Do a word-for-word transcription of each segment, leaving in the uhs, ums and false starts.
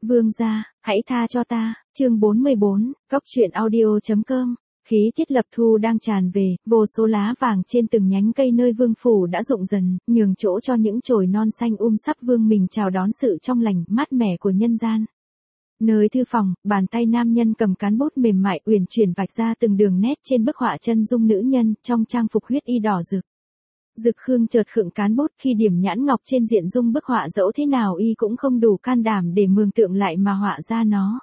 Vương gia, hãy tha cho ta, chương bốn mươi bốn, cóc truyện audio.com. Khí tiết lập thu đang tràn về, vô số lá vàng trên từng nhánh cây nơi vương phủ đã rụng dần, nhường chỗ cho những chồi non xanh um sắp vương mình chào đón sự trong lành, mát mẻ của nhân gian. Nơi thư phòng, bàn tay nam nhân cầm cán bút mềm mại uyển chuyển vạch ra từng đường nét trên bức họa chân dung nữ nhân trong trang phục huyết y đỏ rực. Dực Khương chợt khựng cán bút khi điểm nhãn ngọc trên diện dung bức họa, dẫu thế nào y cũng không đủ can đảm để mường tượng lại mà họa ra nó.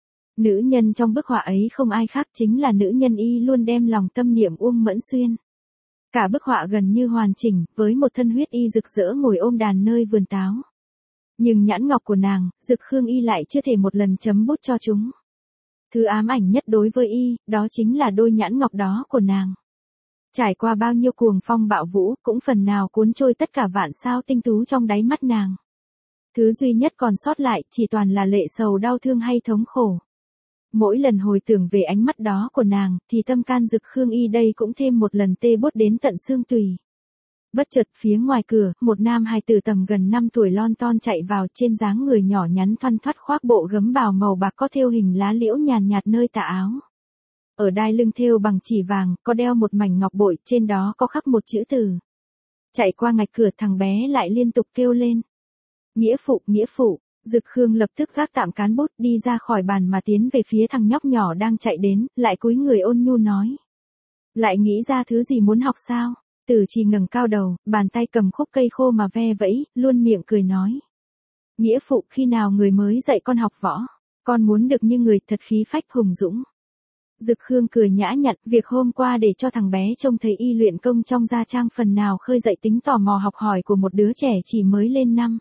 Nữ nhân trong bức họa ấy không ai khác chính là nữ nhân y luôn đem lòng tâm niệm Uông Mẫn Xuyên. Cả bức họa gần như hoàn chỉnh, với một thân huyết y rực rỡ ngồi ôm đàn nơi vườn táo. Nhưng nhãn ngọc của nàng, Dực Khương y lại chưa thể một lần chấm bút cho chúng. Thứ ám ảnh nhất đối với y, đó chính là đôi nhãn ngọc đó của nàng. Trải qua bao nhiêu cuồng phong bạo vũ, cũng phần nào cuốn trôi tất cả vạn sao tinh tú trong đáy mắt nàng. Thứ duy nhất còn sót lại, chỉ toàn là lệ sầu đau thương hay thống khổ. Mỗi lần hồi tưởng về ánh mắt đó của nàng, thì tâm can Dực Khương y đây cũng thêm một lần tê buốt đến tận xương tủy. Bất chợt phía ngoài cửa, một nam hài tử tầm gần năm tuổi lon ton chạy vào, trên dáng người nhỏ nhắn thoăn thoắt khoác bộ gấm bào màu bạc có thêu hình lá liễu nhàn nhạt nơi tà áo. Ở đai lưng thêu bằng chỉ vàng, có đeo một mảnh ngọc bội, trên đó có khắc một chữ từ. Chạy qua ngạch cửa, thằng bé lại liên tục kêu lên. Nghĩa phụ, nghĩa phụ. Dực Khương lập tức gác tạm cán bút, đi ra khỏi bàn mà tiến về phía thằng nhóc nhỏ đang chạy đến, lại cúi người ôn nhu nói. Lại nghĩ ra thứ gì muốn học sao? Tử Trì ngẩng cao đầu, bàn tay cầm khúc cây khô mà ve vẫy, luôn miệng cười nói. Nghĩa phụ, khi nào người mới dạy con học võ? Con muốn được như người thật khí phách hùng dũng. Dực Khương cười nhã nhặn, việc hôm qua để cho thằng bé trông thấy y luyện công trong gia trang phần nào khơi dậy tính tò mò học hỏi của một đứa trẻ chỉ mới lên năm.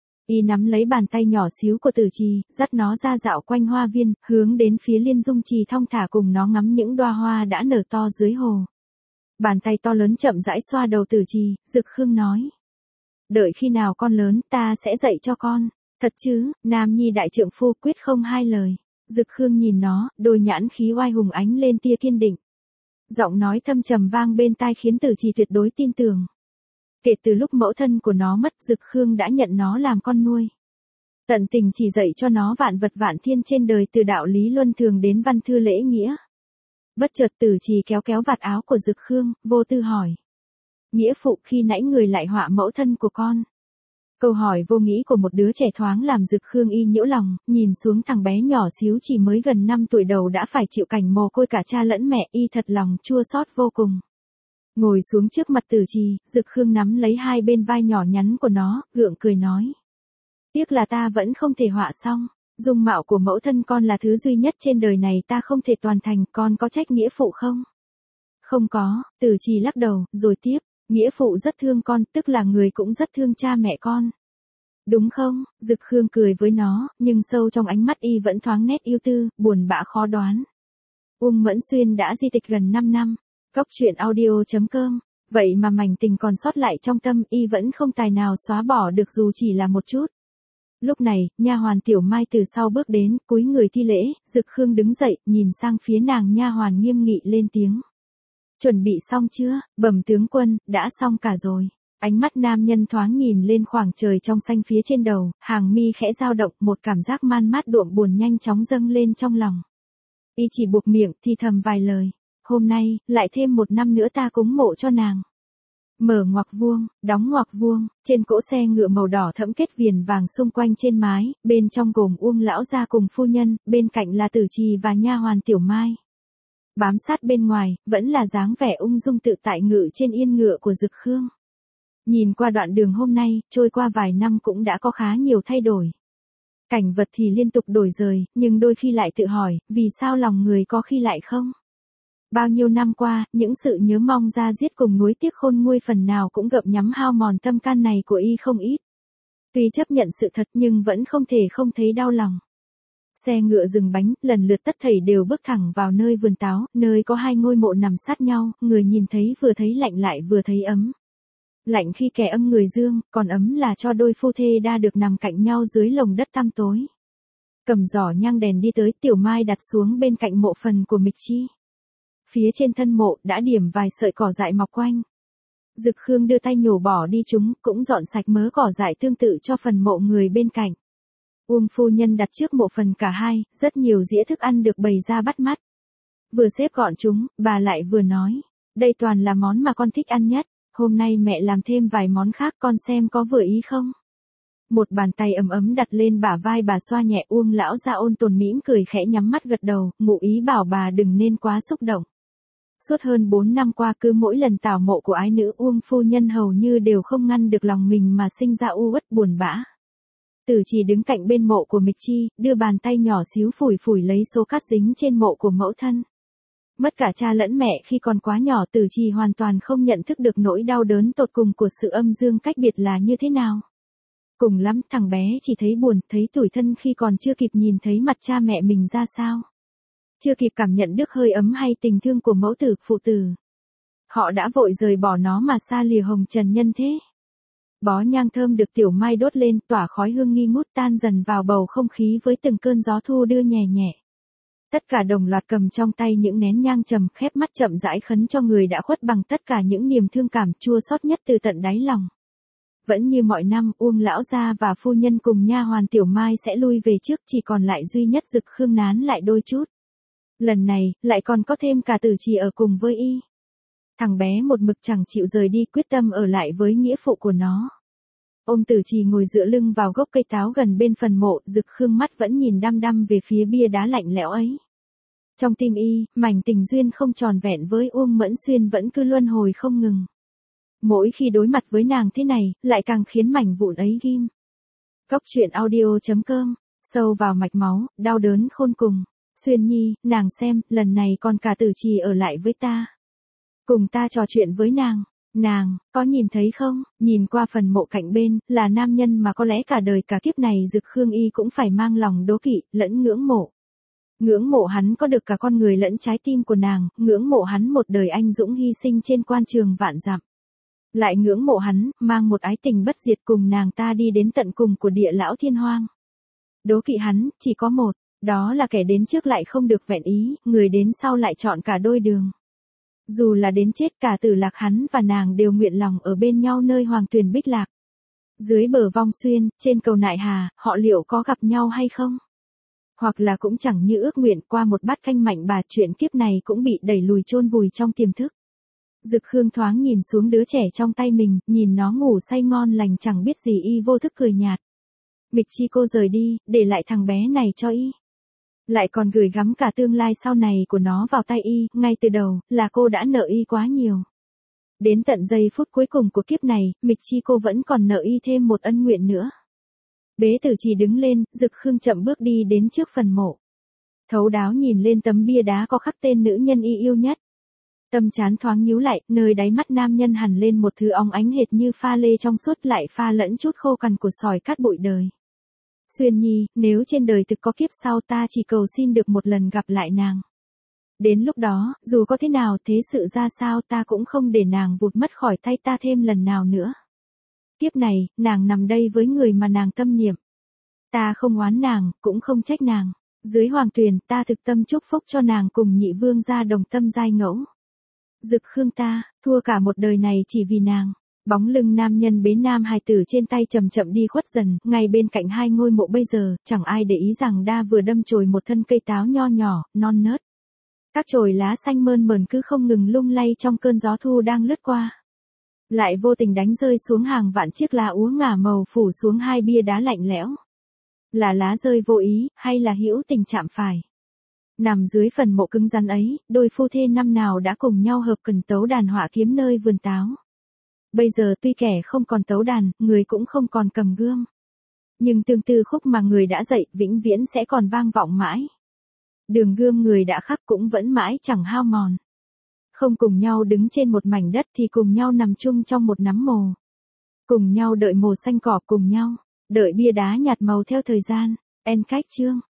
Y nắm lấy bàn tay nhỏ xíu của Tử Trì, dắt nó ra dạo quanh hoa viên, hướng đến phía Liên Dung Trì thong thả cùng nó ngắm những đóa hoa đã nở to dưới hồ. Bàn tay to lớn chậm rãi xoa đầu Tử Trì, Dực Khương nói. Đợi khi nào con lớn, ta sẽ dạy cho con. Thật chứ, nam nhi đại trượng phu quyết không hai lời. Dực Khương nhìn nó, đôi nhãn khí oai hùng ánh lên tia kiên định. Giọng nói thâm trầm vang bên tai khiến Tử Trì tuyệt đối tin tưởng. Kể từ lúc mẫu thân của nó mất, Dực Khương đã nhận nó làm con nuôi. Tận tình chỉ dạy cho nó vạn vật vạn thiên trên đời, từ đạo lý luân thường đến văn thư lễ nghĩa. Bất chợt Tử Trì kéo kéo vạt áo của Dực Khương, vô tư hỏi. Nghĩa phụ, khi nãy người lại họa mẫu thân của con. Câu hỏi vô nghĩ của một đứa trẻ thoáng làm Dực Khương y nhiễu lòng, nhìn xuống thằng bé nhỏ xíu chỉ mới gần năm tuổi đầu đã phải chịu cảnh mồ côi cả cha lẫn mẹ, y thật lòng chua xót vô cùng. Ngồi xuống trước mặt Tử Trì, Dực Khương nắm lấy hai bên vai nhỏ nhắn của nó, gượng cười nói. Tiếc là ta vẫn không thể họa xong, dung mạo của mẫu thân con là thứ duy nhất trên đời này ta không thể toàn thành, con có trách nghĩa phụ không? Không có, Tử Trì lắc đầu, rồi tiếp. Nghĩa phụ rất thương con, tức là người cũng rất thương cha mẹ con. Đúng không? Dực Khương cười với nó, nhưng sâu trong ánh mắt y vẫn thoáng nét yêu tư, buồn bã khó đoán. Uông Mẫn Xuyên đã di tịch gần năm năm. Cóc truyện audio.com. Vậy mà mảnh tình còn sót lại trong tâm y vẫn không tài nào xóa bỏ được dù chỉ là một chút. Lúc này, nha hoàn Tiểu Mai từ sau bước đến, cúi người thi lễ, Dực Khương đứng dậy, nhìn sang phía nàng nha hoàn nghiêm nghị lên tiếng. Chuẩn bị xong chưa? Bẩm tướng quân, đã xong cả rồi. Ánh mắt nam nhân thoáng nhìn lên khoảng trời trong xanh phía trên đầu, hàng mi khẽ dao động, một cảm giác man mát đượm buồn nhanh chóng dâng lên trong lòng. Y chỉ buộc miệng, thì thầm vài lời. Hôm nay, lại thêm một năm nữa ta cúng mộ cho nàng. Mở ngoặc vuông, đóng ngoặc vuông, trên cỗ xe ngựa màu đỏ thẫm kết viền vàng xung quanh trên mái, bên trong gồm Uông lão gia cùng phu nhân, bên cạnh là Tử Trì và nha hoàn Tiểu Mai. Bám sát bên ngoài, vẫn là dáng vẻ ung dung tự tại ngự trên yên ngựa của Dực Khương. Nhìn qua đoạn đường hôm nay, trôi qua vài năm cũng đã có khá nhiều thay đổi. Cảnh vật thì liên tục đổi rời, nhưng đôi khi lại tự hỏi, vì sao lòng người có khi lại không? Bao nhiêu năm qua, những sự nhớ mong ra giết cùng nuối tiếc khôn nguôi phần nào cũng gặm nhắm hao mòn tâm can này của y không ít. Tuy chấp nhận sự thật nhưng vẫn không thể không thấy đau lòng. Xe ngựa dừng bánh, lần lượt tất thảy đều bước thẳng vào nơi vườn táo, nơi có hai ngôi mộ nằm sát nhau, người nhìn thấy vừa thấy lạnh lại vừa thấy ấm. Lạnh khi kẻ âm người dương, còn ấm là cho đôi phu thê đa được nằm cạnh nhau dưới lồng đất tăm tối. Cầm giỏ nhang đèn đi tới, Tiểu Mai đặt xuống bên cạnh mộ phần của Mịch Chi. Phía trên thân mộ đã điểm vài sợi cỏ dại mọc quanh. Dực Khương đưa tay nhổ bỏ đi chúng, cũng dọn sạch mớ cỏ dại tương tự cho phần mộ người bên cạnh. Uông phu nhân đặt trước mộ phần cả hai, rất nhiều dĩa thức ăn được bày ra bắt mắt. Vừa xếp gọn chúng, bà lại vừa nói, đây toàn là món mà con thích ăn nhất, hôm nay mẹ làm thêm vài món khác con xem có vừa ý không. Một bàn tay ấm ấm đặt lên bả vai bà xoa nhẹ. Uông lão gia ôn tồn mỉm cười khẽ nhắm mắt gật đầu, ngụ ý bảo bà đừng nên quá xúc động. Suốt hơn bốn năm qua cứ mỗi lần tảo mộ của ái nữ Uông phu nhân hầu như đều không ngăn được lòng mình mà sinh ra u uất buồn bã. Tử Trì đứng cạnh bên mộ của Mịch Chi, đưa bàn tay nhỏ xíu phủi phủi lấy số cát dính trên mộ của mẫu thân. Mất cả cha lẫn mẹ khi còn quá nhỏ, Tử Trì hoàn toàn không nhận thức được nỗi đau đớn tột cùng của sự âm dương cách biệt là như thế nào. Cùng lắm thằng bé chỉ thấy buồn, thấy tủi thân khi còn chưa kịp nhìn thấy mặt cha mẹ mình ra sao. Chưa kịp cảm nhận được hơi ấm hay tình thương của mẫu tử, phụ tử. Họ đã vội rời bỏ nó mà xa lìa hồng trần nhân thế. Bó nhang thơm được Tiểu Mai đốt lên, tỏa khói hương nghi ngút tan dần vào bầu không khí với từng cơn gió thu đưa nhẹ nhẹ. Tất cả đồng loạt cầm trong tay những nén nhang trầm, khép mắt chậm rãi khấn cho người đã khuất bằng tất cả những niềm thương cảm chua xót nhất từ tận đáy lòng. Vẫn như mọi năm, Uông lão gia và phu nhân cùng nha hoàn Tiểu Mai sẽ lui về trước, chỉ còn lại duy nhất Dực Khương nán lại đôi chút. Lần này, lại còn có thêm cả Tử Trì ở cùng với y. Thằng bé một mực chẳng chịu rời đi, quyết tâm ở lại với nghĩa phụ của nó. Ôm Tử Trì ngồi dựa lưng vào gốc cây táo gần bên phần mộ, Dực Khương mắt vẫn nhìn đăm đăm về phía bia đá lạnh lẽo ấy. Trong tim y, mảnh tình duyên không tròn vẹn với Uông Mẫn Xuyên vẫn cứ luân hồi không ngừng. Mỗi khi đối mặt với nàng thế này, lại càng khiến mảnh vụn ấy ghim. Góc truyện audio chấm com, sâu vào mạch máu, đau đớn khôn cùng. Xuyên nhi, nàng xem, lần này còn cả Tử Trì ở lại với ta. Cùng ta trò chuyện với nàng. Nàng, có nhìn thấy không, nhìn qua phần mộ cạnh bên, là nam nhân mà có lẽ cả đời cả kiếp này Dực Khương y cũng phải mang lòng đố kỵ, lẫn ngưỡng mộ. Ngưỡng mộ hắn có được cả con người lẫn trái tim của nàng, ngưỡng mộ hắn một đời anh dũng hy sinh trên quan trường vạn dặm. Lại ngưỡng mộ hắn, mang một ái tình bất diệt cùng nàng ta đi đến tận cùng của địa lão thiên hoang. Đố kỵ hắn, chỉ có một, đó là kẻ đến trước lại không được vẹn ý, người đến sau lại chọn cả đôi đường. Dù là đến chết, cả Tử Lạc hắn và nàng đều nguyện lòng ở bên nhau nơi hoàng tuyền bích lạc. Dưới bờ Vong Xuyên, trên cầu Nại Hà, họ liệu có gặp nhau hay không? Hoặc là cũng chẳng như ước nguyện, qua một bát canh mạnh bà, chuyện kiếp này cũng bị đẩy lùi chôn vùi trong tiềm thức. Dực Khương thoáng nhìn xuống đứa trẻ trong tay mình, nhìn nó ngủ say ngon lành chẳng biết gì, y vô thức cười nhạt. Mịch Chi cô rời đi, để lại thằng bé này cho y. Lại còn gửi gắm cả tương lai sau này của nó vào tay y, ngay từ đầu, là cô đã nợ y quá nhiều. Đến tận giây phút cuối cùng của kiếp này, Mịch Chi cô vẫn còn nợ y thêm một ân nguyện nữa. Bế Tử Trì đứng lên, Dực Khương chậm bước đi đến trước phần mộ. Thấu đáo nhìn lên tấm bia đá có khắc tên nữ nhân y yêu nhất. Tâm trán thoáng nhíu lại, nơi đáy mắt nam nhân hằn lên một thứ óng ánh hệt như pha lê trong suốt, lại pha lẫn chút khô cằn của sỏi cát bụi đời. Xuyên nhi, nếu trên đời thực có kiếp sau, ta chỉ cầu xin được một lần gặp lại nàng. Đến lúc đó, dù có thế nào, thế sự ra sao, ta cũng không để nàng vụt mất khỏi tay ta thêm lần nào nữa. Kiếp này, nàng nằm đây với người mà nàng tâm niệm. Ta không oán nàng, cũng không trách nàng. Dưới hoàng tuyền, ta thực tâm chúc phúc cho nàng cùng nhị vương gia đồng tâm giai ngẫu. Dực Khương ta, thua cả một đời này chỉ vì nàng. Bóng lưng nam nhân bế nam hài tử trên tay chậm chậm đi khuất dần, ngay bên cạnh hai ngôi mộ bây giờ, chẳng ai để ý rằng đa vừa đâm chồi một thân cây táo nho nhỏ, non nớt. Các chồi lá xanh mơn mởn cứ không ngừng lung lay trong cơn gió thu đang lướt qua. Lại vô tình đánh rơi xuống hàng vạn chiếc lá úa ngả màu phủ xuống hai bia đá lạnh lẽo. Là lá rơi vô ý, hay là hữu tình chạm phải. Nằm dưới phần mộ cứng rắn ấy, đôi phu thê năm nào đã cùng nhau hợp cần tấu đàn họa kiếm nơi vườn táo. Bây giờ tuy kẻ không còn tấu đàn, người cũng không còn cầm gươm. Nhưng tương tư khúc mà người đã dạy, vĩnh viễn sẽ còn vang vọng mãi. Đường gươm người đã khắc cũng vẫn mãi chẳng hao mòn. Không cùng nhau đứng trên một mảnh đất thì cùng nhau nằm chung trong một nắm mồ. Cùng nhau đợi mồ xanh cỏ, cùng nhau, đợi bia đá nhạt màu theo thời gian. En cách chương.